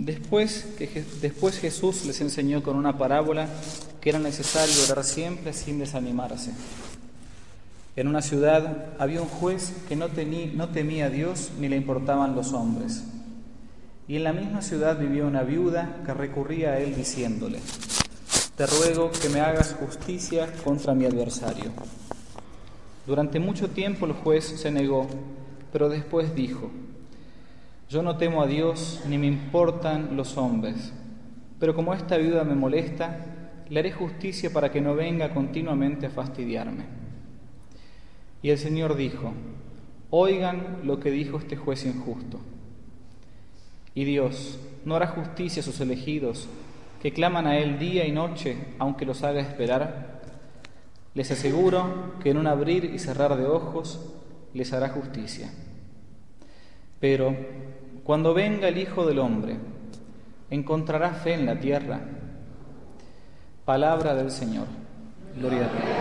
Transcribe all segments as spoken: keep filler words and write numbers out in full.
Después, que, después Jesús les enseñó con una parábola que era necesario orar siempre sin desanimarse. En una ciudad había un juez que no, tení, no temía a Dios ni le importaban los hombres. Y en la misma ciudad vivía una viuda que recurría a él diciéndole: «Te ruego que me hagas justicia contra mi adversario». Durante mucho tiempo el juez se negó, pero después dijo: «Yo no temo a Dios ni me importan los hombres, pero como esta viuda me molesta, le haré justicia para que no venga continuamente a fastidiarme». Y el Señor dijo: «Oigan lo que dijo este juez injusto. Y Dios no hará justicia a sus elegidos, que claman a Él día y noche, aunque los haga esperar. Les aseguro que en un abrir y cerrar de ojos les hará justicia. Pero cuando venga el Hijo del Hombre, ¿encontrará fe en la tierra?». Palabra del Señor. Gloria a Dios.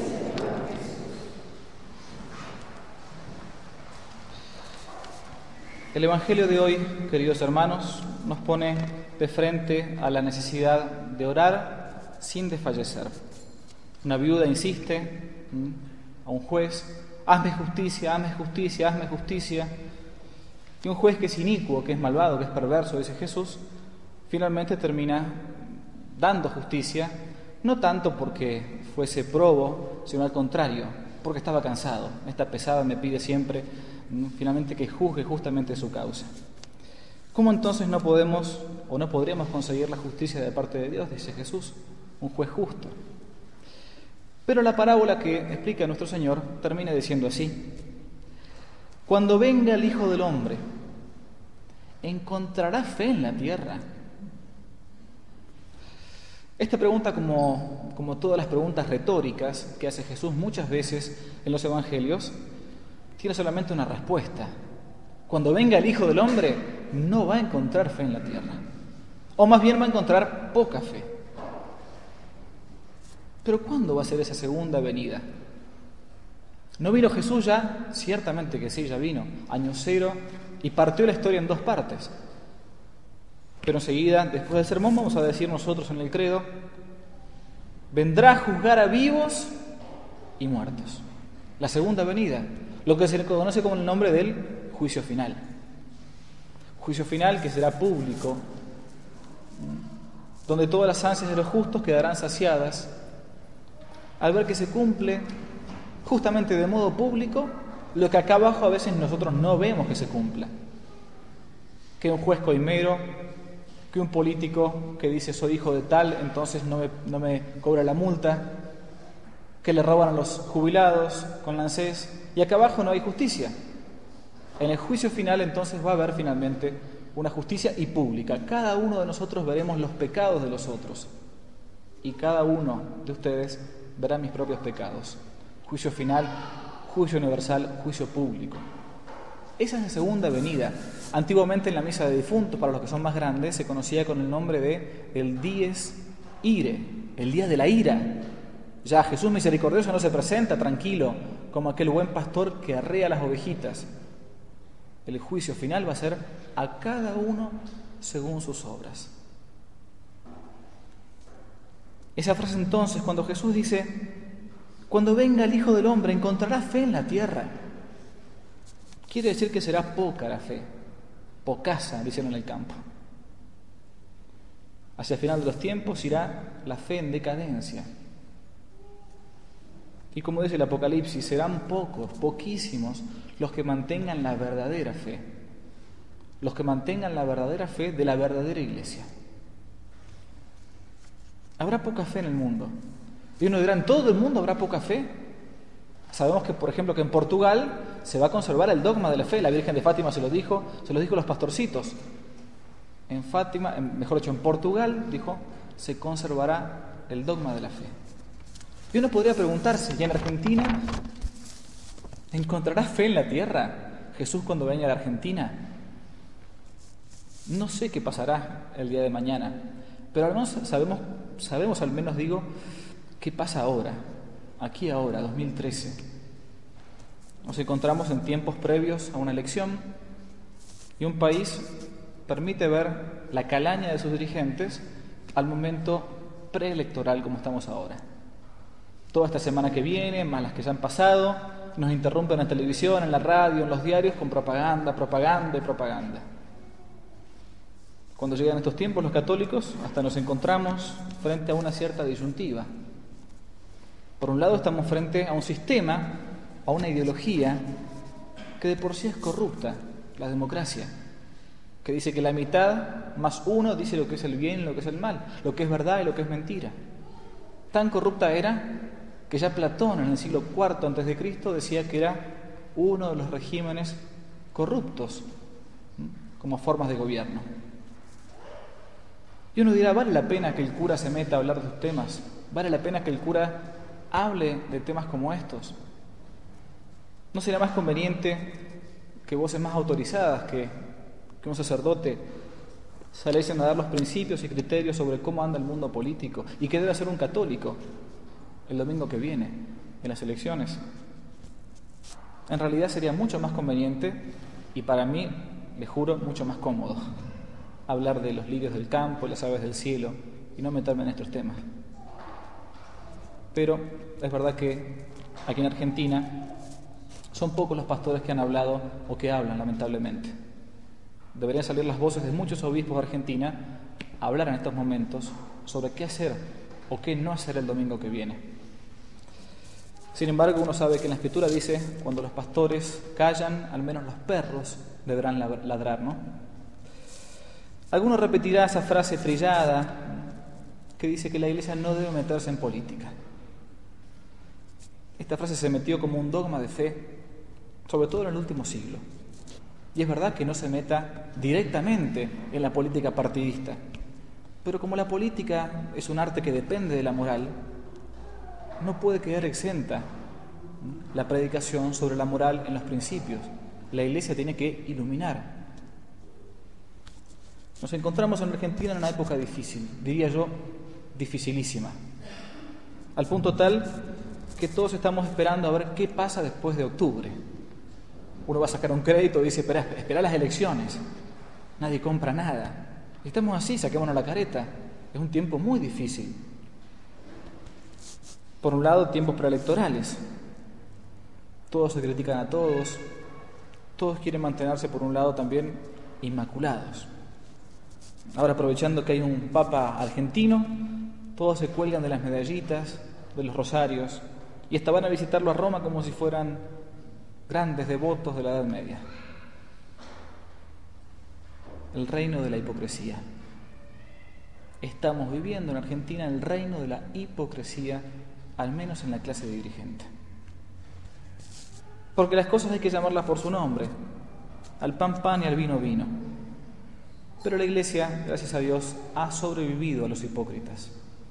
El Evangelio de hoy, queridos hermanos, nos pone de frente a la necesidad de orar sin desfallecer. Una viuda insiste ¿m? a un juez: «Hazme justicia, hazme justicia, hazme justicia». Y un juez que es inicuo, que es malvado, que es perverso, dice Jesús, finalmente termina dando justicia, no tanto porque fuese probo, sino al contrario, porque estaba cansado. Esta pesada me pide siempre finalmente que juzgue justamente su causa. ¿Cómo entonces no podemos o no podríamos conseguir la justicia de parte de Dios?, dice Jesús, un juez justo. Pero la parábola que explica nuestro Señor termina diciendo así: «Cuando venga el Hijo del Hombre, ¿encontrará fe en la tierra?». Esta pregunta, como, como todas las preguntas retóricas que hace Jesús muchas veces en los Evangelios, tiene solamente una respuesta: cuando venga el Hijo del Hombre, no va a encontrar fe en la tierra, o más bien va a encontrar poca fe. Pero ¿cuándo va a ser esa segunda venida? ¿No vino Jesús ya? Ciertamente que sí, ya vino, año cero, y partió la historia en dos partes. Pero enseguida, después del sermón, vamos a decir nosotros en el credo: vendrá a juzgar a vivos y muertos. La segunda venida, lo que se le conoce como el nombre del juicio final. Juicio final que será público, donde todas las ansias de los justos quedarán saciadas al ver que se cumple justamente de modo público lo que acá abajo a veces nosotros no vemos que se cumpla. Que un juez coimero, que un político que dice soy hijo de tal, entonces no me, no me cobra la multa, que le roban a los jubilados con la ANSES, y acá abajo no hay justicia. En el juicio final entonces va a haber finalmente una justicia y pública. Cada uno de nosotros veremos los pecados de los otros, y cada uno de ustedes verá mis propios pecados. Juicio final, juicio universal, juicio público. Esa es la segunda venida. Antiguamente en la misa de difuntos, para los que son más grandes, se conocía con el nombre de el dies irae, el día de la ira. Ya Jesús misericordioso no se presenta tranquilo como aquel buen pastor que arrea las ovejitas. El juicio final va a ser a cada uno según sus obras. Esa frase entonces, cuando Jesús dice: cuando venga el Hijo del Hombre, ¿encontrará fe en la tierra?, quiere decir que será poca la fe, pocasa, dicen en el campo. Hacia el final de los tiempos irá la fe en decadencia. Y como dice el Apocalipsis, serán pocos, poquísimos, los que mantengan la verdadera fe, los que mantengan la verdadera fe de la verdadera iglesia. Habrá poca fe en el mundo. Y uno dirá, ¿en todo el mundo habrá poca fe? Sabemos que, por ejemplo, que en Portugal se va a conservar el dogma de la fe. La Virgen de Fátima se lo dijo, se lo dijo a los pastorcitos. En Fátima, mejor dicho, en Portugal, dijo, se conservará el dogma de la fe. Y uno podría preguntarse, ¿y en Argentina encontrará fe en la tierra Jesús cuando venga a la Argentina? No sé qué pasará el día de mañana, pero al menos sabemos, sabemos al menos digo, qué pasa ahora, aquí ahora, dos mil trece. Nos encontramos en tiempos previos a una elección y un país permite ver la calaña de sus dirigentes al momento preelectoral como estamos ahora. Toda esta semana que viene, más las que ya han pasado, nos interrumpen en televisión, en la radio, en los diarios con propaganda, propaganda y propaganda. Cuando llegan estos tiempos los católicos hasta nos encontramos frente a una cierta disyuntiva. Por un lado estamos frente a un sistema, a una ideología que de por sí es corrupta, la democracia, que dice que la mitad más uno dice lo que es el bien y lo que es el mal, lo que es verdad y lo que es mentira. Tan corrupta era que ya Platón en el siglo cuarto antes de Cristo decía que era uno de los regímenes corruptos como formas de gobierno. Y uno dirá, ¿vale la pena que el cura se meta a hablar de estos temas? ¿Vale la pena que el cura hable de temas como estos? ¿No será más conveniente que voces más autorizadas que, que un sacerdote saliesen a dar los principios y criterios sobre cómo anda el mundo político y qué debe hacer un católico el domingo que viene en las elecciones? En realidad sería mucho más conveniente y para mí, les juro, mucho más cómodo hablar de los lirios del campo, las aves del cielo y no meterme en estos temas. Pero es verdad que aquí en Argentina son pocos los pastores que han hablado o que hablan, lamentablemente. Deberían salir las voces de muchos obispos de Argentina a hablar en estos momentos sobre qué hacer o qué no hacer el domingo que viene. Sin embargo, uno sabe que en la Escritura dice, cuando los pastores callan, al menos los perros deberán ladrar, ¿no? Alguno repetirá esa frase trillada que dice que la Iglesia no debe meterse en política. Esta frase se metió como un dogma de fe, sobre todo en el último siglo. Y es verdad que no se meta directamente en la política partidista, pero como la política es un arte que depende de la moral, no puede quedar exenta la predicación sobre la moral en los principios. La Iglesia tiene que iluminar. Nos encontramos en Argentina en una época difícil, diría yo, dificilísima, al punto tal que todos estamos esperando a ver qué pasa después de octubre. Uno va a sacar un crédito y dice, espera, espera las elecciones, nadie compra nada. Y estamos así, saquémonos la careta. Es un tiempo muy difícil. Por un lado, tiempos preelectorales. Todos se critican a todos, todos quieren mantenerse, por un lado, también inmaculados. Ahora, aprovechando que hay un papa argentino, todos se cuelgan de las medallitas, de los rosarios, y hasta van a visitarlo a Roma como si fueran grandes devotos de la Edad Media. El reino de la hipocresía. Estamos viviendo en Argentina el reino de la hipocresía, al menos en la clase dirigente. Porque las cosas hay que llamarlas por su nombre, al pan pan y al vino vino. Pero la Iglesia, gracias a Dios, ha sobrevivido a los hipócritas.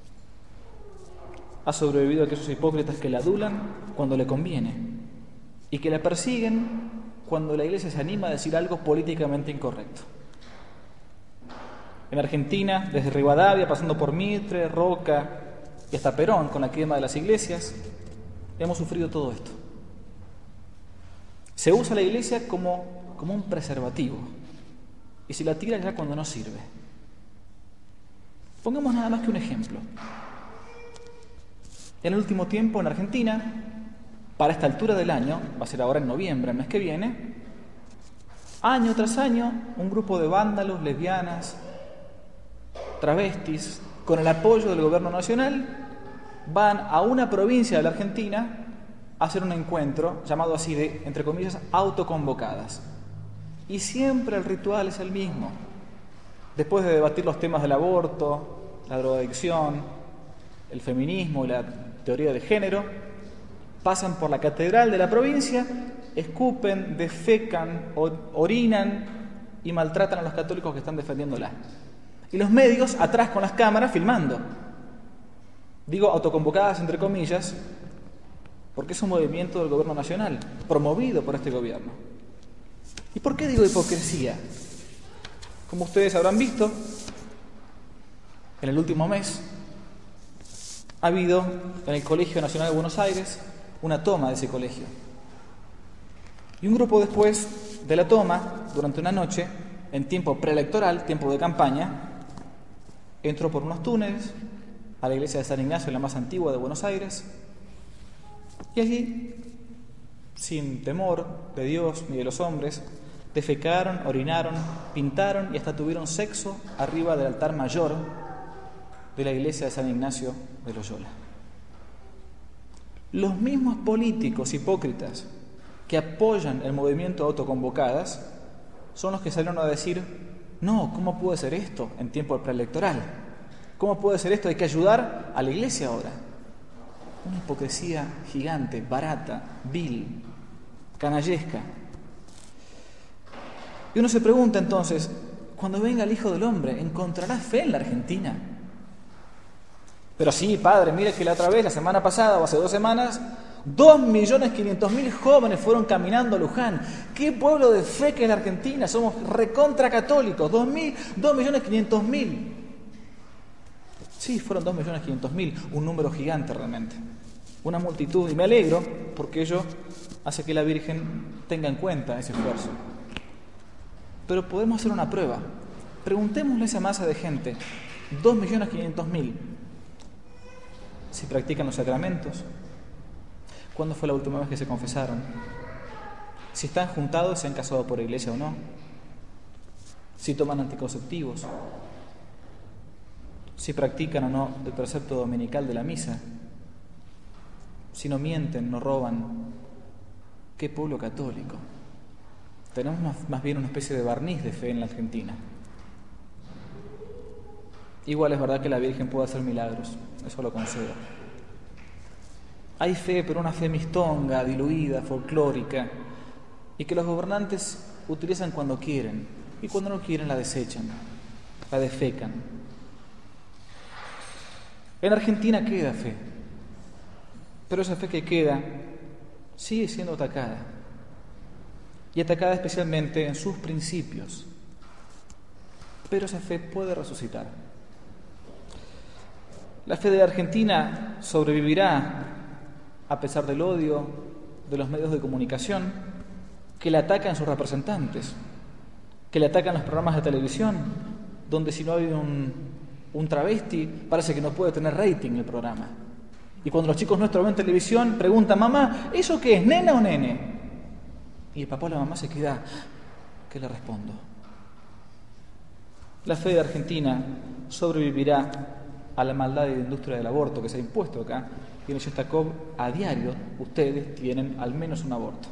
Ha sobrevivido a aquellos hipócritas que la adulan cuando le conviene y que la persiguen cuando la Iglesia se anima a decir algo políticamente incorrecto. En Argentina, desde Rivadavia, pasando por Mitre, Roca y hasta Perón, con la quema de las iglesias, hemos sufrido todo esto. Se usa la Iglesia como, como un preservativo y se la tira ya cuando no sirve. Pongamos nada más que un ejemplo. En el último tiempo en Argentina, para esta altura del año, va a ser ahora en noviembre, el mes que viene, año tras año, un grupo de vándalos, lesbianas, travestis, con el apoyo del gobierno nacional, van a una provincia de la Argentina a hacer un encuentro llamado así de, entre comillas, autoconvocadas. Y siempre el ritual es el mismo. Después de debatir los temas del aborto, la drogadicción, el feminismo y la teoría de género, pasan por la catedral de la provincia, escupen, defecan, orinan y maltratan a los católicos que están defendiéndola. Y los medios atrás con las cámaras filmando. Digo autoconvocadas entre comillas, porque es un movimiento del gobierno nacional, promovido por este gobierno. ¿Y por qué digo hipocresía? Como ustedes habrán visto, en el último mes ha habido en el Colegio Nacional de Buenos Aires una toma de ese colegio. Y un grupo después de la toma, durante una noche, en tiempo preelectoral, tiempo de campaña, entró por unos túneles a la iglesia de San Ignacio, la más antigua de Buenos Aires, y allí, sin temor de Dios ni de los hombres, defecaron, orinaron, pintaron y hasta tuvieron sexo arriba del altar mayor de la iglesia de San Ignacio de Loyola. Los mismos políticos hipócritas que apoyan el movimiento de autoconvocadas son los que salieron a decir: no, ¿cómo puede ser esto en tiempo preelectoral? ¿Cómo puede ser esto? Hay que ayudar a la iglesia ahora. Una hipocresía gigante, barata, vil, canallesca. Y uno se pregunta entonces, cuando venga el Hijo del Hombre, ¿encontrará fe en la Argentina? Pero sí, padre, mire que la otra vez, la semana pasada o hace dos semanas, dos millones quinientos mil jóvenes fueron caminando a Luján. ¡Qué pueblo de fe que es la Argentina! Somos recontra católicos, dos millones quinientos mil. Sí, fueron dos millones quinientos mil, un número gigante realmente. Una multitud, y me alegro porque ello hace que la Virgen tenga en cuenta ese esfuerzo. Pero podemos hacer una prueba. Preguntémosle a esa masa de gente, dos millones quinientos mil, si practican los sacramentos, cuándo fue la última vez que se confesaron, si están juntados, se han casado por iglesia o no, si toman anticonceptivos, si practican o no el precepto dominical de la misa, si no mienten, no roban. ¡Qué pueblo católico! Tenemos más, más bien una especie de barniz de fe en la Argentina. Igual es verdad que la Virgen puede hacer milagros, eso lo concedo. Hay fe, pero una fe mistonga, diluida, folclórica, y que los gobernantes utilizan cuando quieren, y cuando no quieren la desechan, la defecan. En Argentina queda fe, pero esa fe que queda sigue siendo atacada, y atacada especialmente en sus principios. Pero esa fe puede resucitar. La fe de la Argentina sobrevivirá a pesar del odio de los medios de comunicación que le atacan sus representantes, que le atacan los programas de televisión, donde si no hay un, un travesti, parece que no puede tener rating el programa. Y cuando los chicos nuestros ven televisión, preguntan: mamá, ¿eso qué es, nena o nene? Y el papá o la mamá se queda: ¿qué le respondo? La fe de Argentina sobrevivirá a la maldad y la industria del aborto que se ha impuesto acá, y en Shostakov a diario ustedes tienen al menos un aborto.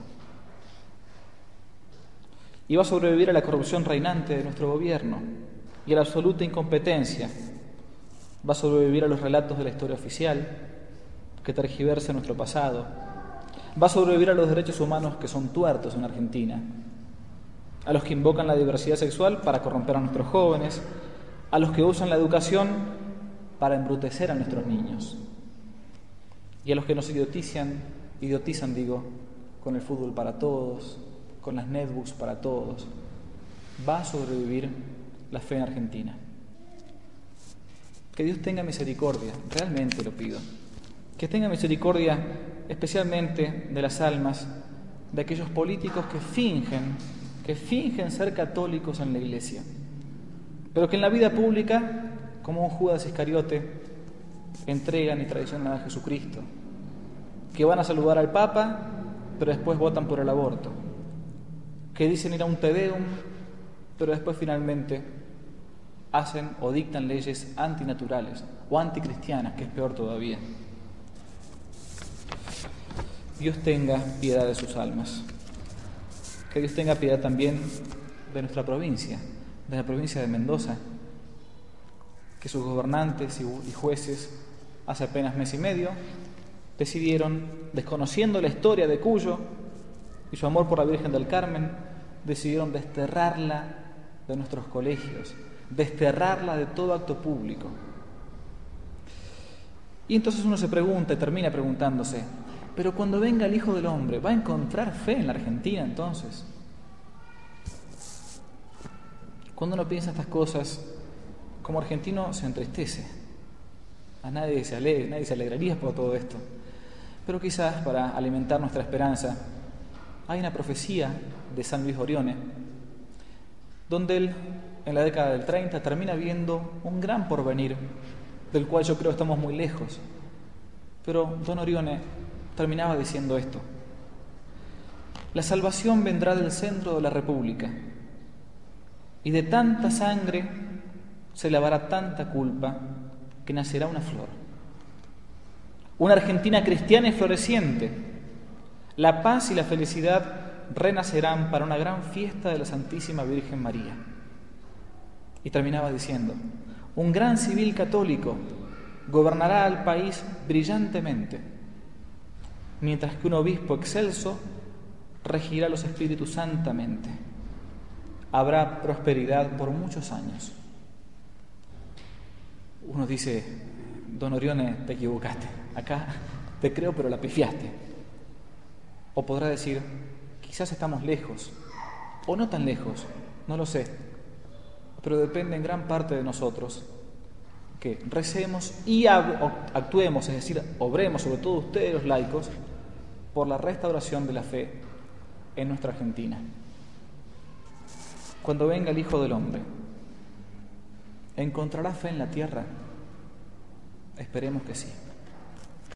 Y va a sobrevivir a la corrupción reinante de nuestro gobierno y a la absoluta incompetencia. Va a sobrevivir a los relatos de la historia oficial que tergiversa nuestro pasado. Va a sobrevivir a los derechos humanos que son tuertos en Argentina, a los que invocan la diversidad sexual para corromper a nuestros jóvenes, a los que usan la educación para embrutecer a nuestros niños, y a los que nos idiotizan, idiotizan digo, con el fútbol para todos, con las netbooks para todos. Va a sobrevivir la fe en Argentina. Que Dios tenga misericordia, realmente lo pido, que tenga misericordia especialmente de las almas de aquellos políticos que fingen, que fingen ser católicos en la Iglesia, pero que en la vida pública, como un Judas Iscariote, entregan y traicionan a Jesucristo, que van a saludar al Papa, pero después votan por el aborto, que dicen ir a un Te Deum, pero después finalmente hacen o dictan leyes antinaturales o anticristianas, que es peor todavía. Dios tenga piedad de sus almas. Que Dios tenga piedad también de nuestra provincia, de la provincia de Mendoza, que sus gobernantes y jueces hace apenas mes y medio decidieron, desconociendo la historia de Cuyo y su amor por la Virgen del Carmen, decidieron desterrarla de nuestros colegios, desterrarla de todo acto público. Y entonces uno se pregunta y termina preguntándose: pero cuando venga el Hijo del Hombre, ¿va a encontrar fe en la Argentina entonces? Cuando uno piensa estas cosas, como argentino se entristece. A nadie se alegra, nadie se alegraría por todo esto. Pero quizás para alimentar nuestra esperanza, hay una profecía de San Luis Orione, donde él, en la década del treinta, termina viendo un gran porvenir, del cual yo creo estamos muy lejos. Pero don Orione terminaba diciendo esto: la salvación vendrá del centro de la República, y de tanta sangre se lavará tanta culpa que nacerá una flor. Una Argentina cristiana y floreciente. La paz y la felicidad renacerán para una gran fiesta de la Santísima Virgen María. Y terminaba diciendo: un gran civil católico gobernará al país brillantemente, mientras que un obispo excelso regirá los espíritus santamente. Habrá prosperidad por muchos años. Uno dice: don Orione, te equivocaste, acá te creo pero la pifiaste. O podrá decir: quizás estamos lejos, o no tan lejos, no lo sé, pero depende en gran parte de nosotros que recemos y actuemos, es decir, obremos, sobre todo ustedes los laicos, por la restauración de la fe en nuestra Argentina. Cuando venga el Hijo del Hombre, ¿encontrará fe en la tierra? Esperemos que sí.